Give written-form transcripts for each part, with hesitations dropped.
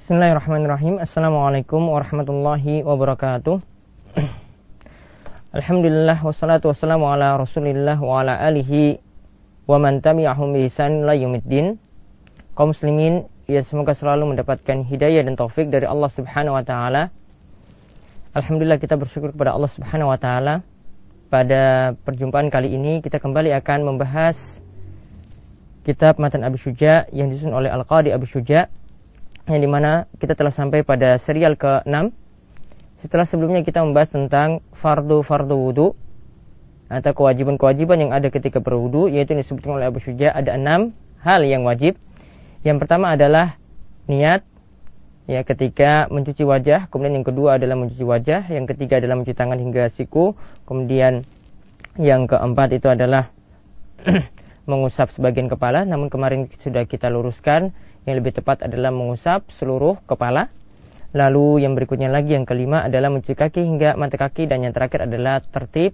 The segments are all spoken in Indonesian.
Bismillahirrahmanirrahim. Assalamualaikum warahmatullahi wabarakatuh. Alhamdulillah wassalatu wassalamu ala Rasulillah wa ala alihi wa man tabi'ahum bi ihsan ila yaumiddin. Kaum muslimin, ya semoga selalu mendapatkan hidayah dan taufik dari Allah Subhanahu wa taala. Alhamdulillah, kita bersyukur kepada Allah Subhanahu wa taala. Pada perjumpaan kali ini kita kembali akan membahas kitab Matan Abi Syuja yang disusun oleh Al-Qadi Abi Syuja, yang dimana kita telah sampai pada serial ke-6 setelah sebelumnya kita membahas tentang fardu wudu atau kewajiban-kewajiban yang ada ketika berwudu, yaitu disebutkan oleh Abu Syuja ada 6 hal yang wajib. Yang pertama adalah niat, ya, ketika mencuci wajah. Kemudian yang kedua adalah mencuci wajah, yang ketiga adalah mencuci tangan hingga siku, kemudian yang keempat itu adalah mengusap sebagian kepala, namun kemarin sudah kita luruskan yang lebih tepat adalah mengusap seluruh kepala. Lalu yang berikutnya lagi, yang kelima adalah mencuci kaki hingga mata kaki, dan yang terakhir adalah tertib,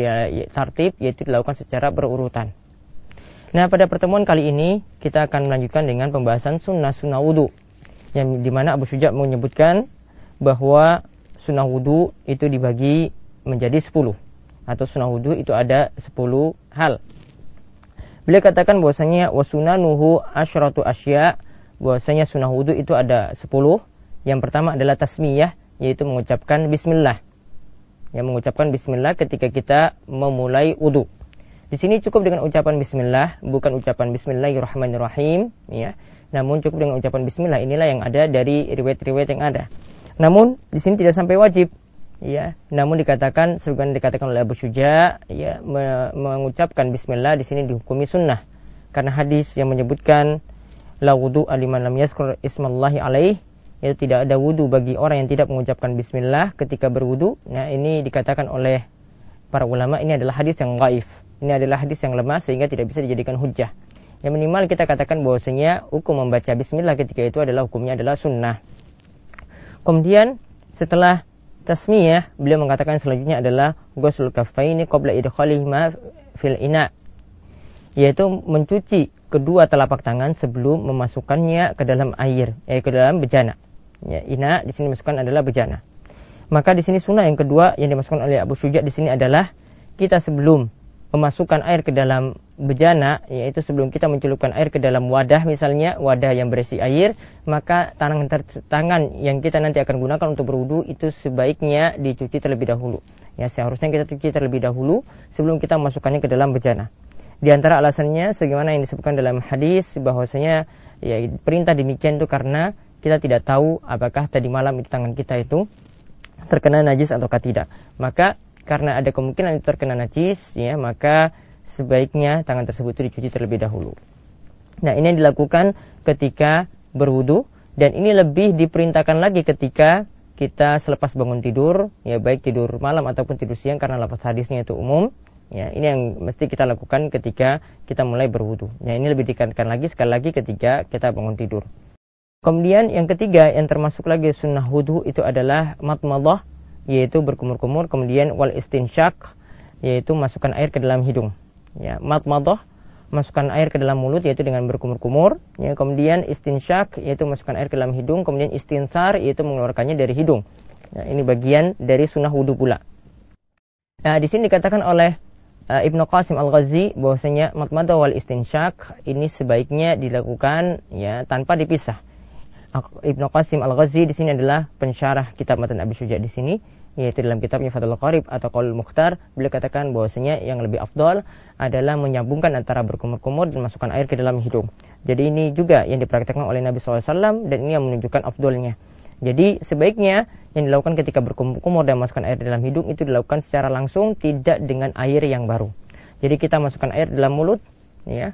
yaitu dilakukan secara berurutan. Nah, pada pertemuan kali ini kita akan melanjutkan dengan pembahasan sunnah wudu, yang dimana Abu Syuja menyebutkan bahwa sunnah wudu itu dibagi menjadi 10, atau sunnah wudu itu ada 10 hal. Beliau katakan bahwasanya wasunanuhu asyratu asya, bahwasanya sunnah wudu itu ada 10. Yang pertama adalah tasmiyah, yaitu mengucapkan bismillah. Yang mengucapkan bismillah ketika kita memulai wudu. Di sini cukup dengan ucapan bismillah, bukan ucapan bismillahirrahmanirrahim, ya. Namun cukup dengan ucapan bismillah. Inilah yang ada dari riwayat-riwayat yang ada. Namun di sini tidak sampai wajib, ya. Namun dikatakan, sebagaimana dikatakan oleh Abu Syuja, ya, mengucapkan bismillah di sini dihukumi sunnah, karena hadis yang menyebutkan la wudu liman lam yazkur ismallahi alaih, yaitu tidak ada wudu bagi orang yang tidak mengucapkan bismillah ketika berwudu. Nah, ini dikatakan oleh para ulama ini adalah hadis yang dhaif. Ini adalah hadis yang lemah sehingga tidak bisa dijadikan hujjah. Yang minimal kita katakan bahwasanya hukum membaca bismillah ketika itu adalah hukumnya adalah sunnah. Kemudian setelah tasmiyah, beliau mengatakan selanjutnya adalah ghusl kaffaini qabla idkhalihima fil ina, yaitu mencuci kedua telapak tangan sebelum memasukkannya ke dalam air, ke dalam bejana. Ya, ina di sini masukkan adalah bejana. Maka di sini sunnah yang kedua yang dimasukkan oleh Abu Syuja di sini adalah kita sebelum memasukkan air ke dalam bejana, yaitu sebelum kita mencelupkan air ke dalam wadah, misalnya wadah yang berisi air, maka tangan yang kita nanti akan gunakan untuk berwudu itu sebaiknya dicuci terlebih dahulu. Ya, seharusnya kita cuci terlebih dahulu sebelum kita memasukkannya ke dalam bejana. Di antara alasannya sebagaimana yang disebutkan dalam hadis bahwasanya ya, perintah demikian itu karena kita tidak tahu apakah tadi malam itu tangan kita itu terkena najis ataukah tidak. Maka karena ada kemungkinan itu terkena najis, ya, maka sebaiknya tangan tersebut itu dicuci terlebih dahulu. Nah, ini yang dilakukan ketika berwudu, dan ini lebih diperintahkan lagi ketika kita selepas bangun tidur, ya, baik tidur malam ataupun tidur siang, karena lafaz hadisnya itu umum. Ya, ini yang mesti kita lakukan ketika kita mulai berwudu. Ya, ini lebih ditekankan lagi sekali lagi ketika kita bangun tidur. Kemudian yang ketiga yang termasuk lagi sunnah wudu itu adalah matmadah, yaitu berkumur-kumur, kemudian wal istinsyak, yaitu masukkan air ke dalam hidung. Ya, matmadah, masukkan air ke dalam mulut yaitu dengan berkumur-kumur, ya, kemudian istinsyak yaitu masukkan air ke dalam hidung, kemudian istinsar yaitu mengeluarkannya dari hidung. Ya, ini bagian dari sunnah wudu pula. Nah, di sini dikatakan oleh Ibnu Qasim Al-Ghazi bahwasanya matmadah wal istinsyak ini sebaiknya dilakukan, ya, tanpa dipisah. Ibnu Qasim Al-Ghazi di sini adalah pensyarah kitab Matan Abi Syuja di sini, yaitu dalam kitabnya Fathul Qarib atau Qaul Mukhtar. Beliau katakan bahwasanya yang lebih afdal adalah menyambungkan antara berkumur-kumur dan masukkan air ke dalam hidung. Jadi ini juga yang dipraktikkan oleh Nabi SAW, dan ini yang menunjukkan afdalnya. Jadi sebaiknya yang dilakukan ketika berkumur-kumur dan masukkan air dalam hidung itu dilakukan secara langsung, tidak dengan air yang baru. Jadi kita masukkan air dalam mulut, ya,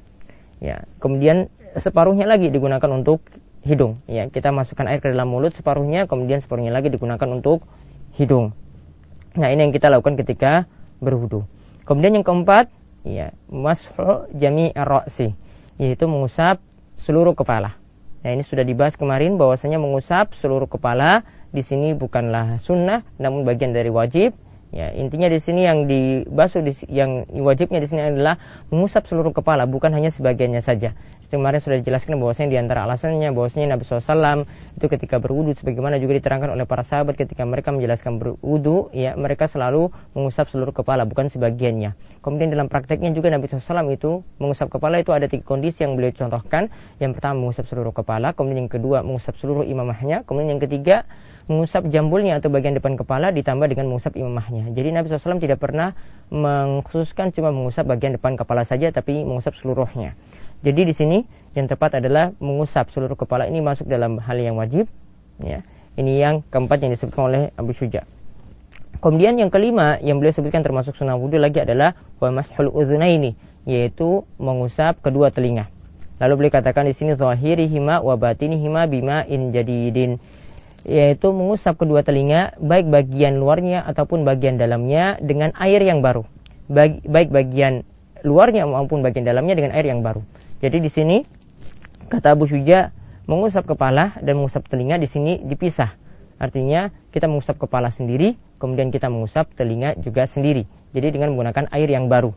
kemudian separuhnya lagi digunakan untuk hidung. Ya, kita masukkan air ke dalam mulut separuhnya, kemudian separuhnya lagi digunakan untuk hidung. Nah, ini yang kita lakukan ketika berwudu. Kemudian yang keempat, ya, mashu jami'ir ra'si, yaitu mengusap seluruh kepala. Nah, ini sudah dibahas kemarin bahwasanya mengusap seluruh kepala di sini bukanlah sunnah, namun bagian dari wajib. Ya, intinya di sini yang dibasuh yang wajibnya di sini adalah mengusap seluruh kepala, bukan hanya sebagiannya saja. Kemarin sudah dijelaskan bahwasanya di antara alasannya bahwasanya Nabi SAW itu ketika berwudu, sebagaimana juga diterangkan oleh para sahabat ketika mereka menjelaskan berwudu, ya mereka selalu mengusap seluruh kepala, bukan sebagiannya. Kemudian dalam prakteknya juga Nabi SAW itu mengusap kepala itu ada 3 kondisi yang beliau contohkan. Yang pertama mengusap seluruh kepala, kemudian yang kedua mengusap seluruh imamahnya, kemudian yang ketiga mengusap jambulnya atau bagian depan kepala ditambah dengan mengusap imamahnya. Jadi Nabi SAW tidak pernah mengkhususkan cuma mengusap bagian depan kepala saja, tapi mengusap seluruhnya. Jadi di sini yang tepat adalah mengusap seluruh kepala, ini masuk dalam hal yang wajib. Ya, ini yang keempat yang disebutkan oleh Abu Syuja. Kemudian yang kelima yang beliau sebutkan termasuk sunnah wudu lagi adalah wa mashul udzunaini, yaitu mengusap kedua telinga. Lalu beliau katakan di sini zahirihima wa batinihima bima'in jadidin, yaitu mengusap kedua telinga baik bagian luarnya ataupun bagian dalamnya dengan air yang baru. Baik bagian luarnya maupun bagian dalamnya dengan air yang baru. Jadi di sini kata Abu Syuja mengusap kepala dan mengusap telinga di sini dipisah. Artinya kita mengusap kepala sendiri, kemudian kita mengusap telinga juga sendiri. Jadi dengan menggunakan air yang baru.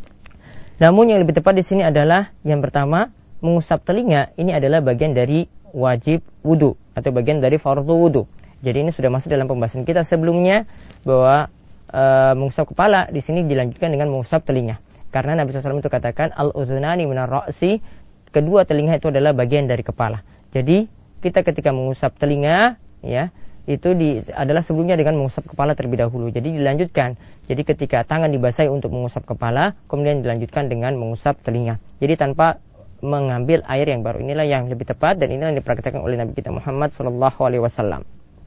Namun yang lebih tepat di sini adalah yang pertama, mengusap telinga ini adalah bagian dari wajib wudu atau bagian dari fardhu wudu. Jadi ini sudah masuk dalam pembahasan kita sebelumnya bahwa mengusap kepala di sini dilanjutkan dengan mengusap telinga. Karena Nabi SAW itu katakan al-udhunani minar ra'si, kedua telinga itu adalah bagian dari kepala. Jadi kita ketika mengusap telinga, ya itu adalah sebelumnya dengan mengusap kepala terlebih dahulu. Jadi dilanjutkan. Jadi ketika tangan dibasahi untuk mengusap kepala, kemudian dilanjutkan dengan mengusap telinga. Jadi tanpa mengambil air yang baru. Inilah yang lebih tepat dan inilah yang dipraktikkan oleh Nabi kita Muhammad SAW.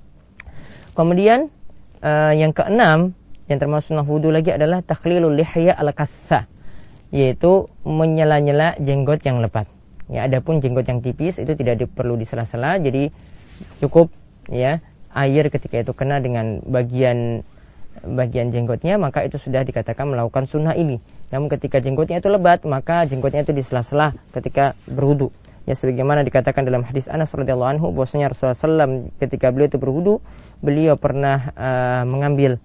Kemudian yang keenam yang termasuk sunnah wudu lagi adalah takhlilul lihya al-kassa, yaitu menyela-nyela jenggot yang lebat. Ya, adapun jenggot yang tipis itu tidak perlu disela-sela, jadi cukup ya air ketika itu kena dengan bagian jenggotnya, maka itu sudah dikatakan melakukan sunnah ini. Namun ketika jenggotnya itu lebat, maka jenggotnya itu disela-sela ketika berwudu. Ya, sebagaimana dikatakan dalam hadis Anas radhiyallahu anhu bahwasanya Rasulullah SAW ketika beliau itu berwudu, beliau pernah mengambil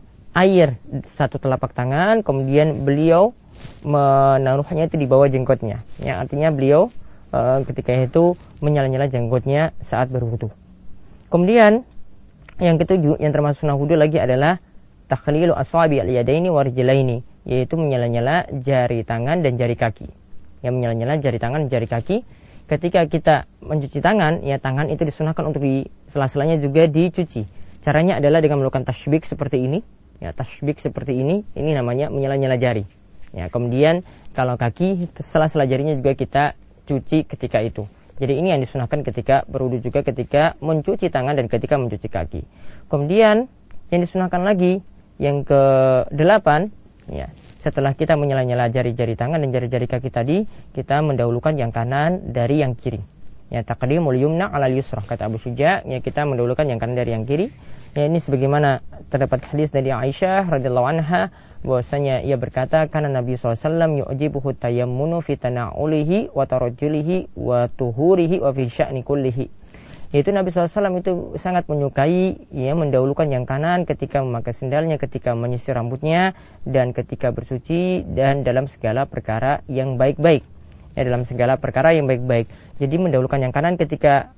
air 1 telapak tangan, kemudian beliau menaruhnya itu di bawah jenggotnya. Ya, artinya beliau ketika itu menyela-nyela jenggotnya saat berwudu. Kemudian yang ketujuh yang termasuk sunnah wudu lagi adalah takhlilu asabi al-yadaini wa rijlaini, yaitu menyela-nyela jari tangan dan jari kaki. Ya, menyela-nyela jari tangan dan jari kaki. Ketika kita mencuci tangan, ya tangan itu disunahkan untuk di sela-selanya juga dicuci. Caranya adalah dengan melakukan tashbik seperti ini. Ya, tashbik seperti ini namanya menyela-nyela jari. Ya, kemudian kalau kaki, sela-sela jarinya juga kita cuci ketika itu. Jadi ini yang disunahkan ketika berwudu juga ketika mencuci tangan dan ketika mencuci kaki. Kemudian yang disunahkan lagi yang ke-8, ya, setelah kita menyela-nyela jari-jari tangan dan jari-jari kaki tadi, kita mendahulukan yang kanan dari yang kiri. Ya, taqdimul yumna 'alal yusra, kata Abu Syuja, ya kita mendahulukan yang kanan dari yang kiri. Ya, ini sebagaimana terdapat hadis dari Aisyah radhiyallahu anha bahwasanya ia berkata, karena Nabi SAW yu'jibuhu tayammunu fi tana'ulihi wa tarajjulihi wa tuhurihi wa fi sya'ni kullihi. Yaitu Nabi SAW itu sangat menyukai ya mendahulukan yang kanan ketika memakai sendalnya, ketika menyisir rambutnya, dan ketika bersuci, dan dalam segala perkara yang baik-baik. Ya, dalam segala perkara yang baik-baik. Jadi mendahulukan yang kanan ketika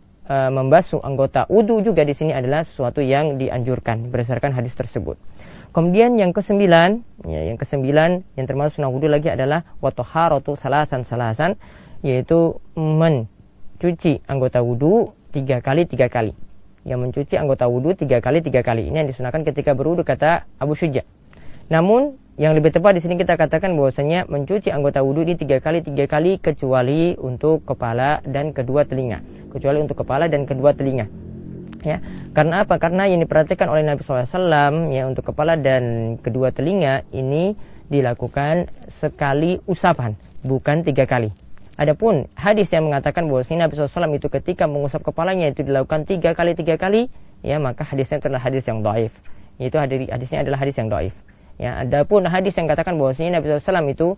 membasuh anggota wudu juga di sini adalah sesuatu yang dianjurkan berdasarkan hadis tersebut. Kemudian yang ke-9, ya, yang termasuk sunnah wudu lagi adalah wa taharatu salasan, yaitu mencuci anggota wudu 3 kali. Yang mencuci anggota wudu 3 kali. Ini yang disunahkan ketika berwudu kata Abu Syuja. Namun yang lebih tepat di sini kita katakan bahwasanya mencuci anggota wudu ini 3 kali kecuali untuk kepala dan kedua telinga. Ya, karena apa? Karena yang diperhatikan oleh Nabi SAW ya untuk kepala dan kedua telinga ini dilakukan sekali usapan, bukan 3 kali. Adapun hadis yang mengatakan bahwasanya Nabi SAW itu ketika mengusap kepalanya itu dilakukan 3 kali, ya maka hadisnya adalah hadis yang dhaif. Itu hadisnya adalah hadis yang dhaif. Ya, adapun hadis yang katakan bahwasanya Nabi SAW itu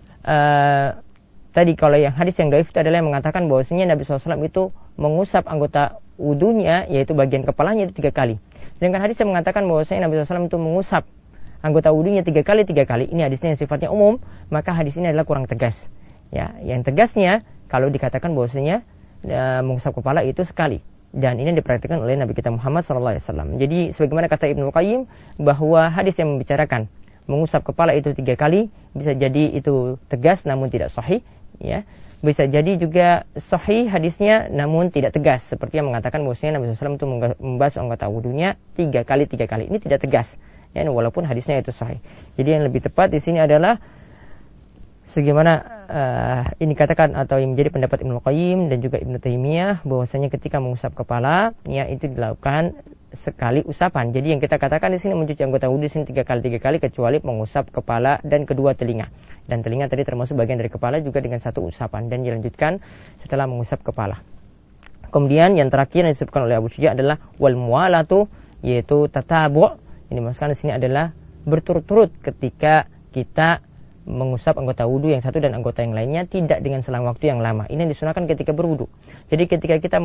tadi kalau yang hadis yang dhaif itu adalah yang mengatakan bahwasanya Nabi SAW itu mengusap anggota wudunya yaitu bagian kepalanya itu 3 kali. Sedangkan hadis yang mengatakan bahwasanya Nabi SAW itu mengusap anggota wudunya 3 kali. Ini hadisnya yang sifatnya umum, maka hadis ini adalah kurang tegas. Ya, yang tegasnya kalau dikatakan bahwasanya mengusap kepala itu sekali. Dan ini diperhatikan oleh Nabi kita Muhammad SAW. Jadi sebagaimana kata Ibnu Qayyim bahwa hadis yang membicarakan mengusap kepala itu 3 kali bisa jadi itu tegas namun tidak sahih. Ya, bisa jadi juga sahih hadisnya namun tidak tegas. Seperti yang mengatakan bahwasanya Nabi SAW itu membasuh anggota wudunya 3 kali. Ini tidak tegas. Ya, walaupun hadisnya itu sahih. Jadi yang lebih tepat di sini adalah sebagaimana ini katakan atau yang menjadi pendapat Ibnu Qayyim dan juga Ibnu Taimiyah bahwasanya ketika mengusap kepala ya itu dilakukan sekali usapan. Jadi yang kita katakan di sini mencuci anggota wudu di sini 3 kali kecuali mengusap kepala dan kedua telinga. Dan telinga tadi termasuk bagian dari kepala juga dengan 1 usapan dan dilanjutkan setelah mengusap kepala. Kemudian yang terakhir yang disebutkan oleh Abu Syuja adalah wal muwalatu, yaitu tatabu'. Ini maksudnya di sini adalah berturut-turut ketika kita mengusap anggota wudu yang satu dan anggota yang lainnya tidak dengan selang waktu yang lama. Ini disunahkan ketika berwudu. Jadi ketika kita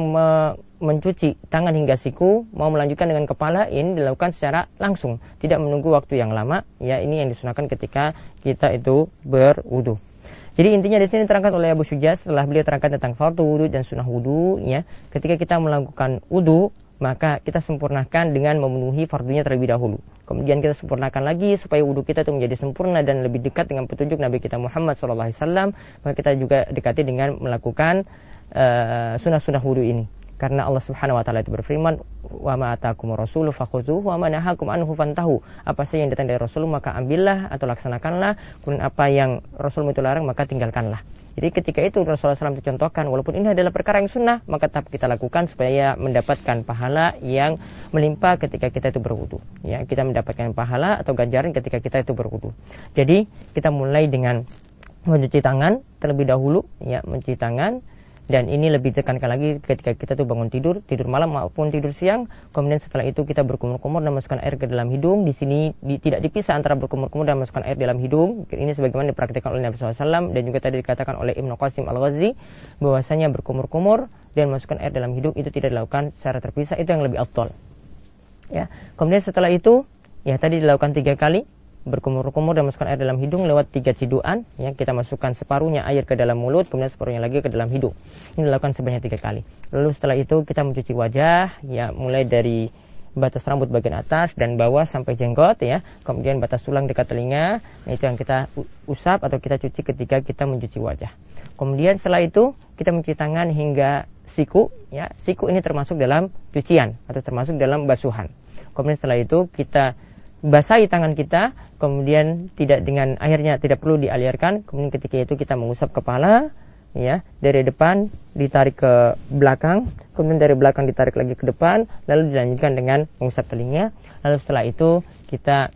mencuci tangan hingga siku, mau melanjutkan dengan kepala, ini dilakukan secara langsung, tidak menunggu waktu yang lama. Ya, ini yang disunahkan ketika kita itu berwudu. Jadi intinya di sini terangkan oleh Abu Syuja setelah beliau terangkan tentang fardu wudu dan sunnah wudu, ya, ketika kita melakukan wudu maka kita sempurnakan dengan memenuhi fardunya terlebih dahulu. Kemudian kita sempurnakan lagi supaya wudu kita itu menjadi sempurna dan lebih dekat dengan petunjuk Nabi kita Muhammad SAW. Maka kita juga dekati dengan melakukan sunnah-sunnah wudu ini. Karena Allah Subhanahu wa taala itu berfirman, "Wa ma ataakumur rasulu fakhudhuhu wa ma nahakum anhu fantahu." Apa saja yang datang dari Rasul maka ambillah atau laksanakanlah, kemudian apa yang Rasul itu larang maka tinggalkanlah. Jadi ketika itu Rasulullah SAW dicontohkan, walaupun ini adalah perkara yang sunnah, maka tetap kita lakukan supaya mendapatkan pahala yang melimpah ketika kita itu berwudu. Ya, kita mendapatkan pahala atau ganjaran ketika kita itu berwudu. Jadi kita mulai dengan mencuci tangan terlebih dahulu, ya, mencuci tangan. Dan ini lebih ditekankan lagi ketika kita tuh bangun tidur malam maupun tidur siang. Kemudian setelah itu kita berkumur-kumur dan masukkan air ke dalam hidung. Di sini tidak dipisah antara berkumur-kumur dan masukkan air dalam hidung. Ini sebagaimana dipraktikkan oleh Nabi SAW dan juga tadi dikatakan oleh Ibnu Qasim Al-Ghazi bahwasanya berkumur-kumur dan masukkan air dalam hidung itu tidak dilakukan secara terpisah. Itu yang lebih afdal. Ya. Kemudian setelah itu ya tadi dilakukan 3 kali. Berkumur-kumur dan masukkan air dalam hidung lewat 3 ciduan, ya, kita masukkan separuhnya air ke dalam mulut, kemudian separuhnya lagi ke dalam hidung. Ini dilakukan sebanyak 3 kali. Lalu setelah itu kita mencuci wajah, ya, mulai dari batas rambut bagian atas dan bawah sampai jenggot, ya, kemudian batas tulang dekat telinga. Nah, itu yang kita usap atau kita cuci ketika kita mencuci wajah. Kemudian setelah itu kita mencuci tangan hingga siku, ya. Siku ini termasuk dalam cucian atau termasuk dalam basuhan. Kemudian setelah itu kita basahi tangan kita, kemudian tidak dengan airnya tidak perlu dialirkan. Kemudian ketika itu kita mengusap kepala, ya, dari depan ditarik ke belakang, kemudian dari belakang ditarik lagi ke depan, lalu dilanjutkan dengan mengusap telinga. Lalu setelah itu kita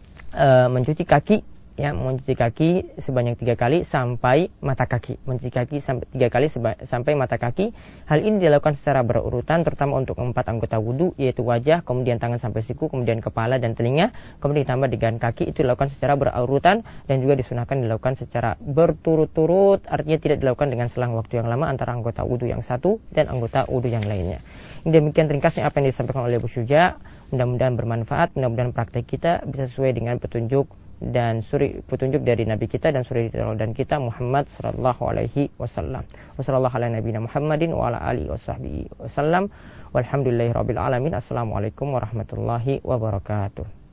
mencuci kaki, ya, mencuci kaki sebanyak 3 kali sampai mata kaki. Mencuci kaki sampai 3 kali sampai mata kaki. Hal ini dilakukan secara berurutan terutama untuk 4 anggota wudu, yaitu wajah, kemudian tangan sampai siku, kemudian kepala dan telinga, kemudian ditambah dengan kaki. Itu dilakukan secara berurutan dan juga disunahkan dilakukan secara berturut-turut, artinya tidak dilakukan dengan selang waktu yang lama antara anggota wudu yang satu dan anggota wudu yang lainnya. Ini demikian ringkasnya apa yang disampaikan oleh Abu Syuja. Mudah-mudahan bermanfaat, mudah-mudahan praktek kita bisa sesuai dengan petunjuk dan petunjuk dari Nabi kita dan suri dan kita Muhammad sallallahu alaihi wasallam. Wassallallahu ala nabiyina Muhammadin wa ala alihi washabbihi wasallam. Walhamdulillahirabbil alamin. Assalamualaikum warahmatullahi wabarakatuh.